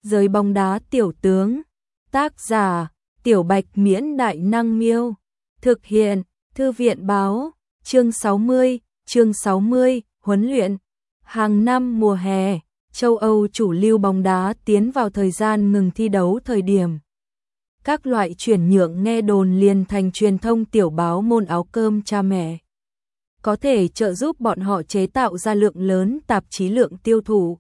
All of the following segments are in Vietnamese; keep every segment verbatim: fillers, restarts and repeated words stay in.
Giới bóng đá tiểu tướng. Tác giả: Tiểu Bạch Miễn Đại Năng Miêu. Thực hiện: Thư viện Báo. Chương sáu mươi, chương sáu mươi, huấn luyện. Hàng năm mùa hè, châu Âu chủ lưu bóng đá tiến vào thời gian ngừng thi đấu thời điểm. Các loại chuyển nhượng nghe đồn liền thành truyền thông tiểu báo môn áo cơm cha mẹ. Có thể trợ giúp bọn họ chế tạo ra lượng lớn tạp chí lượng tiêu thụ.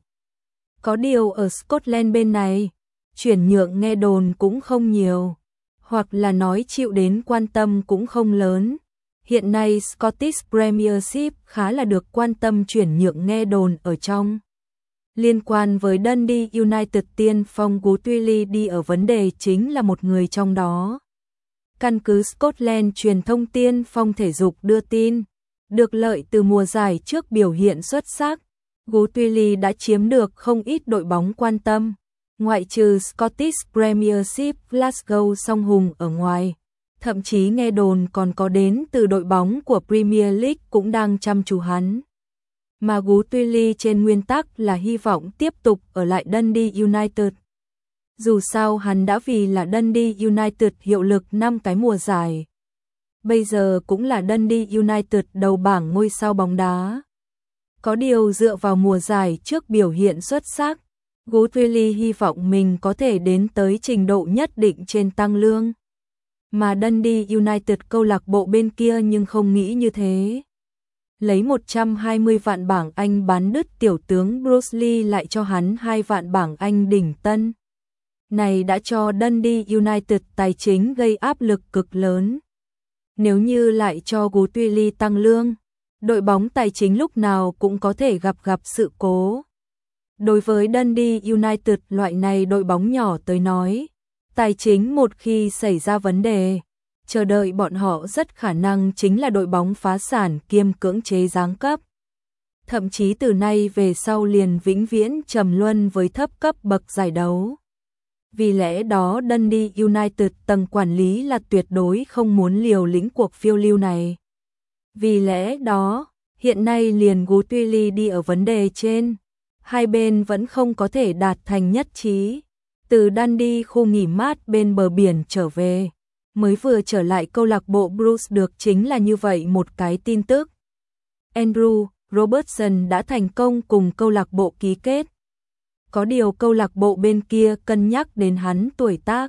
Có điều ở Scotland bên này, chuyển nhượng nghe đồn cũng không nhiều, hoặc là nói chịu đến quan tâm cũng không lớn. Hiện nay Scottish Premiership khá là được quan tâm chuyển nhượng nghe đồn ở trong. Liên quan với Dundee United, tiên phong Guthrie đi ở vấn đề chính là một người trong đó. Căn cứ Scotland truyền thông tiên phong thể dục đưa tin, được lợi từ mùa giải trước biểu hiện xuất sắc, Guthrie đã chiếm được không ít đội bóng quan tâm, ngoại trừ Scottish Premiership Glasgow song hùng ở ngoài. Thậm chí nghe đồn còn có đến từ đội bóng của Premier League cũng đang chăm chú hắn. Mà Guthrie trên nguyên tắc là hy vọng tiếp tục ở lại Dundee United. Dù sao hắn đã vì là Dundee United hiệu lực năm cái mùa giải. Bây giờ cũng là Dundee United đầu bảng ngôi sao bóng đá. Có điều dựa vào mùa giải trước biểu hiện xuất sắc, Guthrie hy vọng mình có thể đến tới trình độ nhất định trên tăng lương. Mà Dundee United câu lạc bộ bên kia nhưng không nghĩ như thế. Lấy một trăm hai mươi vạn bảng Anh bán đứt tiểu tướng Bruce Lee lại cho hắn hai vạn bảng Anh đỉnh tân. Này đã cho Dundee United tài chính gây áp lực cực lớn. Nếu như lại cho Guthrie tăng lương, đội bóng tài chính lúc nào cũng có thể gặp gặp sự cố. Đối với Dundee United loại này đội bóng nhỏ tới nói, tài chính một khi xảy ra vấn đề, chờ đợi bọn họ rất khả năng chính là đội bóng phá sản kiêm cưỡng chế giáng cấp. Thậm chí từ nay về sau liền vĩnh viễn trầm luân với thấp cấp bậc giải đấu. Vì lẽ đó Dundee United tầng quản lý là tuyệt đối không muốn liều lĩnh cuộc phiêu lưu này. Vì lẽ đó, hiện nay liền Guthrie đi ở vấn đề trên, hai bên vẫn không có thể đạt thành nhất trí. Từ Dundee khu nghỉ mát bên bờ biển trở về, mới vừa trở lại câu lạc bộ Bruce được chính là như vậy một cái tin tức. Andrew Robertson đã thành công cùng câu lạc bộ ký kết. Có điều câu lạc bộ bên kia cân nhắc đến hắn tuổi tác,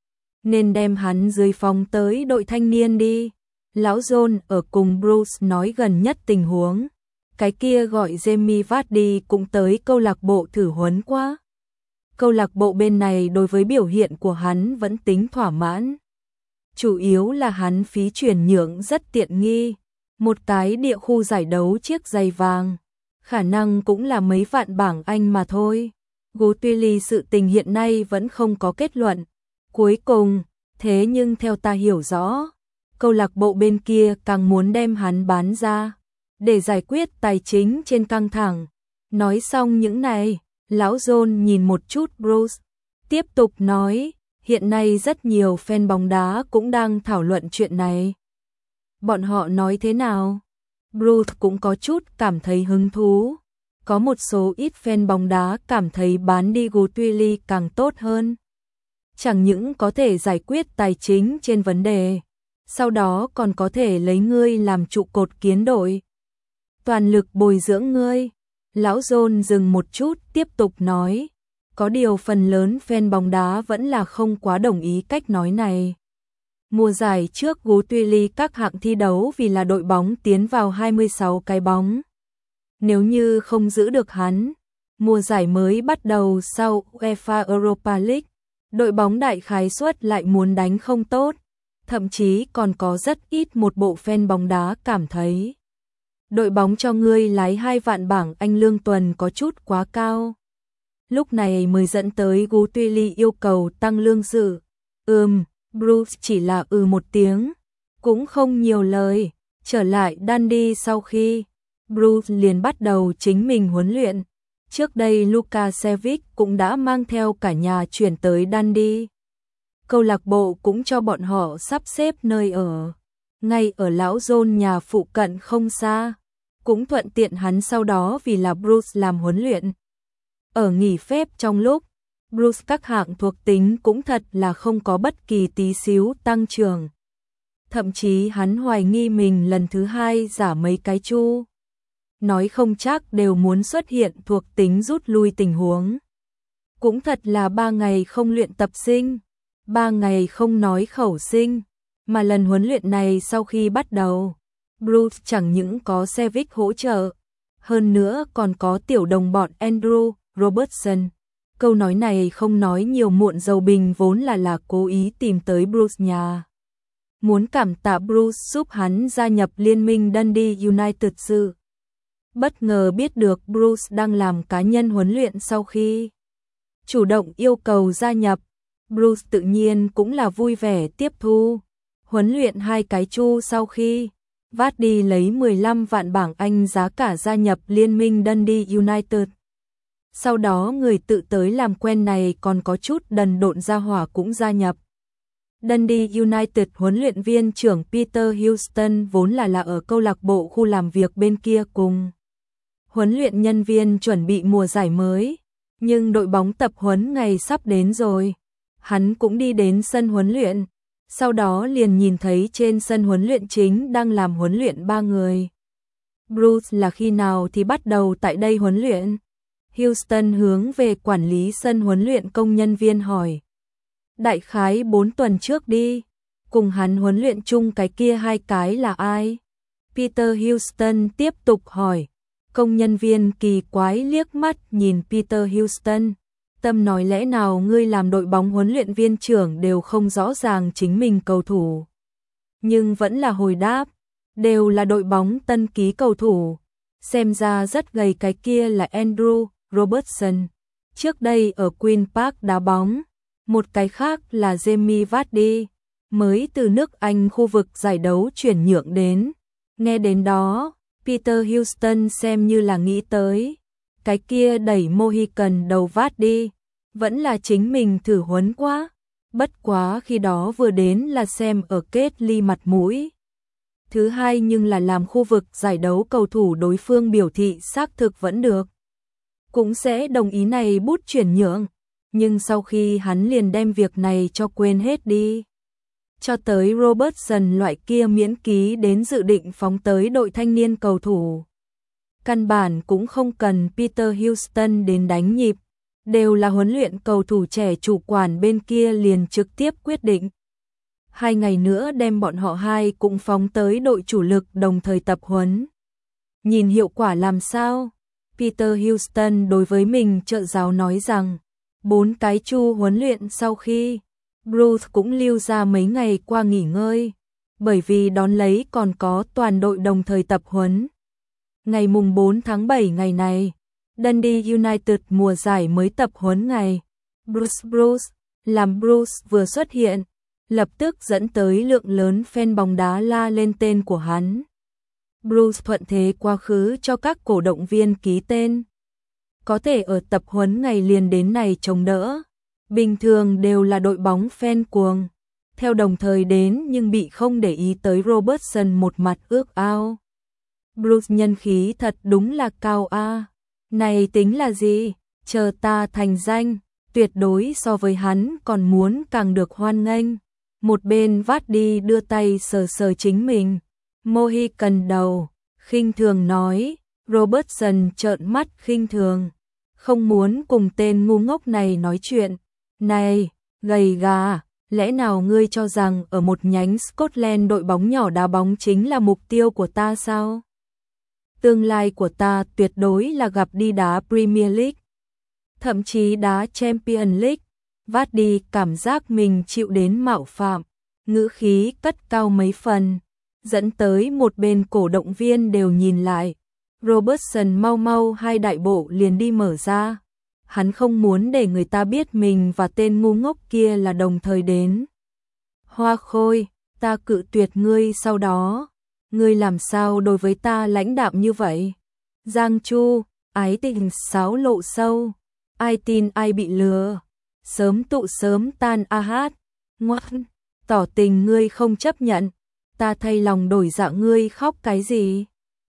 nên đem hắn dưới phong tới đội thanh niên đi. Lão John ở cùng Bruce nói gần nhất tình huống. Cái kia gọi Jamie Vardy cũng tới câu lạc bộ thử huấn quá. Câu lạc bộ bên này đối với biểu hiện của hắn vẫn tính thỏa mãn. Chủ yếu là hắn phí chuyển nhượng rất tiện nghi. Một cái địa khu giải đấu chiếc giày vàng, khả năng cũng là mấy vạn bảng Anh mà thôi. Guthrie sự tình hiện nay vẫn không có kết luận. Cuối cùng, thế nhưng theo ta hiểu rõ, câu lạc bộ bên kia càng muốn đem hắn bán ra, để giải quyết tài chính trên căng thẳng. Nói xong những này, lão John nhìn một chút Bruce, tiếp tục nói, hiện nay rất nhiều fan bóng đá cũng đang thảo luận chuyện này. Bọn họ nói thế nào? Bruce cũng có chút cảm thấy hứng thú. Có một số ít fan bóng đá cảm thấy bán đi Guthrie càng tốt hơn. Chẳng những có thể giải quyết tài chính trên vấn đề, sau đó còn có thể lấy ngươi làm trụ cột kiến đội. Toàn lực bồi dưỡng ngươi. Lão John dừng một chút tiếp tục nói. Có điều phần lớn fan bóng đá vẫn là không quá đồng ý cách nói này. Mùa giải trước Guthrie các hạng thi đấu vì là đội bóng tiến vào hai mươi sáu cái bóng. Nếu như không giữ được hắn, mùa giải mới bắt đầu sau UEFA Europa League, đội bóng đại khái suất lại muốn đánh không tốt. Thậm chí còn có rất ít một bộ fan bóng đá cảm thấy đội bóng cho ngươi lái hai vạn bảng Anh lương tuần có chút quá cao. Lúc này mới dẫn tới Guthrie yêu cầu tăng lương dự. Ừm, Bruce chỉ là ừ một tiếng, cũng không nhiều lời. Trở lại Dundee sau khi, Bruce liền bắt đầu chính mình huấn luyện. Trước đây Lukasevic cũng đã mang theo cả nhà chuyển tới Dundee. Câu lạc bộ cũng cho bọn họ sắp xếp nơi ở, ngay ở lão John nhà phụ cận không xa, cũng thuận tiện hắn sau đó vì là Bruce làm huấn luyện. Ở nghỉ phép trong lúc, Bruce các hạng thuộc tính cũng thật là không có bất kỳ tí xíu tăng trưởng. Thậm chí hắn hoài nghi mình lần thứ hai giả mấy cái chu. Nói không chắc đều muốn xuất hiện thuộc tính rút lui tình huống. Cũng thật là ba ngày không luyện tập sinh, ba ngày không nói khẩu sinh, mà lần huấn luyện này sau khi bắt đầu, Bruce chẳng những có Sevik hỗ trợ, hơn nữa còn có tiểu đồng bọn Andrew Robertson. Câu nói này không nói nhiều muộn dầu bình vốn là là cố ý tìm tới Bruce nhà. Muốn cảm tạ Bruce giúp hắn gia nhập liên minh Dundee United sự. Bất ngờ biết được Bruce đang làm cá nhân huấn luyện sau khi chủ động yêu cầu gia nhập, Bruce tự nhiên cũng là vui vẻ tiếp thu. Huấn luyện hai cái chu sau khi Vardy lấy mười lăm vạn bảng Anh giá cả gia nhập liên minh Dundee United. Sau đó người tự tới làm quen này còn có chút đần độn gia hỏa cũng gia nhập. Dundee United huấn luyện viên trưởng Peter Houston vốn là là ở câu lạc bộ khu làm việc bên kia cùng huấn luyện nhân viên chuẩn bị mùa giải mới, nhưng đội bóng tập huấn ngày sắp đến rồi. Hắn cũng đi đến sân huấn luyện, sau đó liền nhìn thấy trên sân huấn luyện chính đang làm huấn luyện ba người. Bruce là khi nào thì bắt đầu tại đây huấn luyện? Houston hướng về quản lý sân huấn luyện công nhân viên hỏi. Đại khái bốn tuần trước đi, cùng hắn huấn luyện chung cái kia hai cái là ai? Peter Houston tiếp tục hỏi. Công nhân viên kỳ quái liếc mắt nhìn Peter Houston. Tâm nói lẽ nào ngươi làm đội bóng huấn luyện viên trưởng đều không rõ ràng chính mình cầu thủ. Nhưng vẫn là hồi đáp, đều là đội bóng tân ký cầu thủ. Xem ra rất gầy cái kia là Andrew Robertson, trước đây ở Queen Park đá bóng. Một cái khác là Jamie Vardy, mới từ nước Anh khu vực giải đấu chuyển nhượng đến. Nghe đến đó, Peter Houston xem như là nghĩ tới. Cái kia đẩy Mohican đầu Vardy, vẫn là chính mình thử huấn quá. Bất quá khi đó vừa đến là xem ở kết ly mặt mũi. Thứ hai nhưng là làm khu vực giải đấu cầu thủ đối phương biểu thị xác thực vẫn được. Cũng sẽ đồng ý này bút chuyển nhượng. Nhưng sau khi hắn liền đem việc này cho quên hết đi. Cho tới Robertson loại kia miễn ký đến dự định phóng tới đội thanh niên cầu thủ. Căn bản cũng không cần Peter Houston đến đánh nhịp. Đều là huấn luyện cầu thủ trẻ chủ quản bên kia liền trực tiếp quyết định. Hai ngày nữa đem bọn họ hai cũng phóng tới đội chủ lực đồng thời tập huấn. Nhìn hiệu quả làm sao? Peter Houston đối với mình trợ giáo nói rằng, bốn cái chu huấn luyện sau khi, Bruce cũng lưu ra mấy ngày qua nghỉ ngơi, bởi vì đón lấy còn có toàn đội đồng thời tập huấn. Ngày mùng bốn tháng bảy ngày này, Dundee United mùa giải mới tập huấn ngày. Bruce Bruce, làm Bruce vừa xuất hiện, lập tức dẫn tới lượng lớn fan bóng đá la lên tên của hắn. Bruce thuận thế quá khứ cho các cổ động viên ký tên. Có thể ở tập huấn ngày liền đến này chống đỡ. Bình thường đều là đội bóng fan cuồng. Theo đồng thời đến nhưng bị không để ý tới Robertson một mặt ước ao. Bruce nhân khí thật đúng là cao a. Này tính là gì? Chờ ta thành danh, tuyệt đối so với hắn còn muốn càng được hoan nghênh. Một bên Vardy đưa tay sờ sờ chính mình. Mohican đầu, khinh thường nói. Robertson trợn mắt khinh thường. Không muốn cùng tên ngu ngốc này nói chuyện. Này, gầy gà, lẽ nào ngươi cho rằng ở một nhánh Scotland đội bóng nhỏ đá bóng chính là mục tiêu của ta sao? Tương lai của ta tuyệt đối là gặp đi đá Premier League, thậm chí đá Champions League. Vardy cảm giác mình chịu đến mạo phạm, ngữ khí cất cao mấy phần, dẫn tới một bên cổ động viên đều nhìn lại. Robertson mau mau hai đại bộ liền đi mở ra. Hắn không muốn để người ta biết mình và tên ngu ngốc kia là đồng thời đến. Hoa Khôi, ta cự tuyệt ngươi sau đó. Ngươi làm sao đối với ta lãnh đạm như vậy? Giang Chu, ái tình sáo lộ sâu. Ai tin ai bị lừa. Sớm tụ sớm tan a hát. Ngoan, tỏ tình ngươi không chấp nhận. Ta thay lòng đổi dạ ngươi khóc cái gì?